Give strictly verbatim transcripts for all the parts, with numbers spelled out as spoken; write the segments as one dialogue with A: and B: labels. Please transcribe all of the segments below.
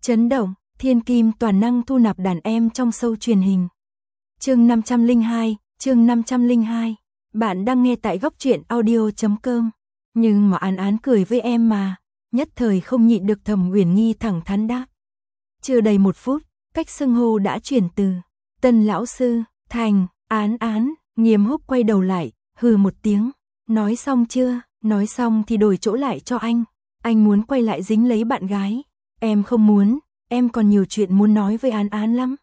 A: Chấn động, thiên kim toàn năng thu nạp đàn em trong show truyền hình. Chương năm trăm lẻ hai, chương năm trăm lẻ hai. Bạn đang nghe tại góc truyện audio chấm com. Nhưng mà Án Án cười với em mà, nhất thời không nhịn được Thẩm Uyển Nhi thẳng thắn đáp. Chưa đầy một phút, cách xưng hô đã chuyển từ Tân lão sư thành Án Án. Nghiêm Húc quay đầu lại, hừ một tiếng, nói xong chưa? Nói xong thì đổi chỗ lại cho anh. Anh muốn quay lại dính lấy bạn gái. Em không muốn, em còn nhiều chuyện muốn nói với Án Án lắm.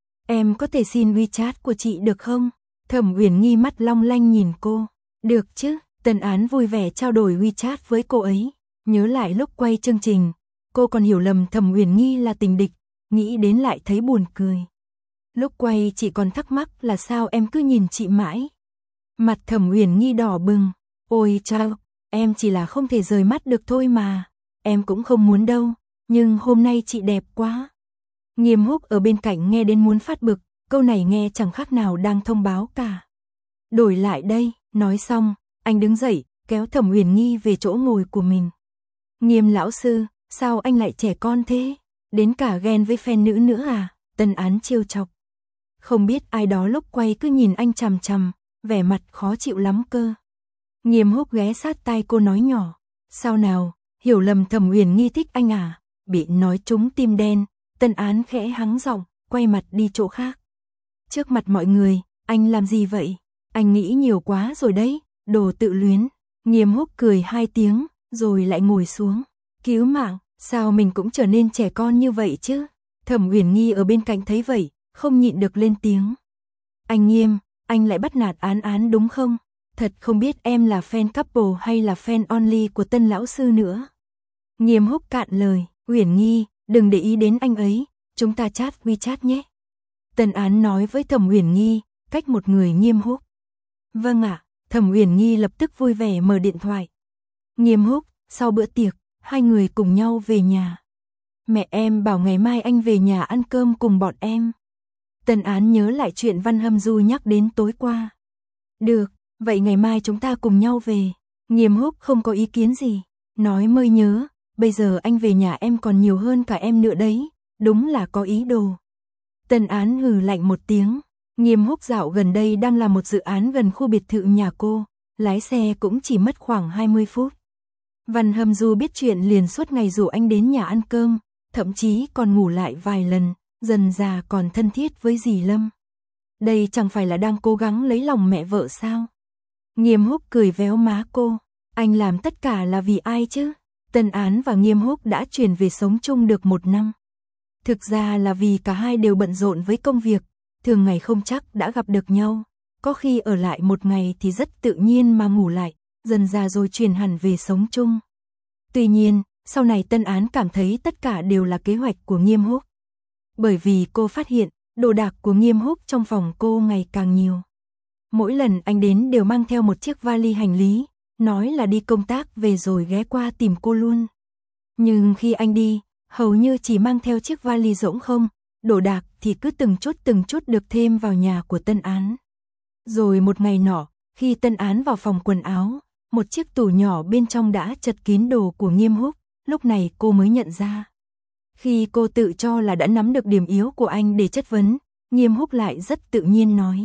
A: Em có thể xin WeChat của chị được không? Thẩm Uyển Nhi mắt long lanh nhìn cô. Được chứ, Tân Án vui vẻ trao đổi WeChat với cô ấy. Nhớ lại lúc quay chương trình, cô còn hiểu lầm Thẩm Uyển Nhi là tình địch, nghĩ đến lại thấy buồn cười. Lúc quay chị còn thắc mắc là sao em cứ nhìn chị mãi. Mặt Thẩm Uyển Nhi đỏ bừng. Ôi chao, em chỉ là không thể rời mắt được thôi mà. Em cũng không muốn đâu, nhưng hôm nay chị đẹp quá. Nghiêm Húc ở bên cạnh nghe đến muốn phát bực, câu này nghe chẳng khác nào đang thông báo cả. Đổi lại đây, nói xong, anh đứng dậy, kéo Thẩm Uyển Nhi về chỗ ngồi của mình. Nghiêm lão sư, sao anh lại trẻ con thế? Đến cả ghen với fan nữ nữa à? Tân Án trêu chọc. Không biết ai đó lúc quay cứ nhìn anh chằm chằm, vẻ mặt khó chịu lắm cơ. Nghiêm Húc ghé sát tai cô nói nhỏ. Sao nào, hiểu lầm Thẩm Uyển Nhi thích anh à? Bị nói trúng tim đen, Tân Án khẽ hắng giọng, quay mặt đi chỗ khác. Trước mặt mọi người, anh làm gì vậy? Anh nghĩ nhiều quá rồi đấy, đồ tự luyến. Nghiêm Húc cười hai tiếng, rồi lại ngồi xuống. Cứu mạng, sao mình cũng trở nên trẻ con như vậy chứ? Thẩm Uyển Nhi ở bên cạnh thấy vậy, không nhịn được lên tiếng. Anh Nghiêm, anh lại bắt nạt Án Án đúng không? Thật không biết em là fan couple hay là fan only của Tân lão sư nữa. Nghiêm Húc cạn lời, Uyển Nhi, đừng để ý đến anh ấy, chúng ta chat WeChat nhé. Tân Án nói với Thẩm Uyển Nhi, cách một người Nghiêm Húc. Vâng ạ, Thẩm Uyển Nhi lập tức vui vẻ mở điện thoại. Nghiêm Húc, sau bữa tiệc, hai người cùng nhau về nhà. Mẹ em bảo ngày mai anh về nhà ăn cơm cùng bọn em. Tân Án nhớ lại chuyện Văn Hâm Du nhắc đến tối qua. Được, vậy ngày mai chúng ta cùng nhau về. Nghiêm Húc không có ý kiến gì, nói mới nhớ, bây giờ anh về nhà em còn nhiều hơn cả em nữa đấy, đúng là có ý đồ. Tân Án hừ lạnh một tiếng. Nghiêm Húc dạo gần đây đang làm một dự án gần khu biệt thự nhà cô, lái xe cũng chỉ mất khoảng hai mươi phút. Văn Hâm Du biết chuyện liền suốt ngày rủ anh đến nhà ăn cơm, thậm chí còn ngủ lại vài lần, dần dà còn thân thiết với dì Lâm. Đây chẳng phải là đang cố gắng lấy lòng mẹ vợ sao? Nghiêm Húc cười véo má cô, anh làm tất cả là vì ai chứ? Tân Án và Nghiêm Húc đã chuyển về sống chung được một năm. Thực ra là vì cả hai đều bận rộn với công việc, thường ngày không chắc đã gặp được nhau, có khi ở lại một ngày thì rất tự nhiên mà ngủ lại, dần ra rồi chuyển hẳn về sống chung. Tuy nhiên, sau này Tân Án cảm thấy tất cả đều là kế hoạch của Nghiêm Húc. Bởi vì cô phát hiện, đồ đạc của Nghiêm Húc trong phòng cô ngày càng nhiều. Mỗi lần anh đến đều mang theo một chiếc vali hành lý, nói là đi công tác về rồi ghé qua tìm cô luôn. Nhưng khi anh đi, hầu như chỉ mang theo chiếc vali rỗng không, đồ đạc thì cứ từng chút từng chút được thêm vào nhà của Tân Án. Rồi một ngày nọ, khi Tân Án vào phòng quần áo, một chiếc tủ nhỏ bên trong đã chật kín đồ của Nghiêm Húc, lúc này cô mới nhận ra. Khi cô tự cho là đã nắm được điểm yếu của anh để chất vấn, Nghiêm Húc lại rất tự nhiên nói.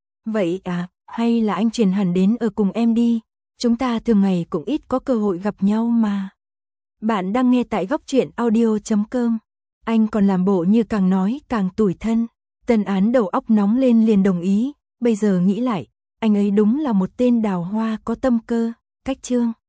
A: Vậy à, hay là anh chuyển hẳn đến ở cùng em đi, chúng ta thường ngày cũng ít có cơ hội gặp nhau mà. Bạn đang nghe tại góc truyện audio chấm com. Anh còn làm bộ như càng nói càng tủi thân. Tân Án đầu óc nóng lên liền đồng ý. Bây giờ nghĩ lại, anh ấy đúng là một tên đào hoa có tâm cơ. Cách chương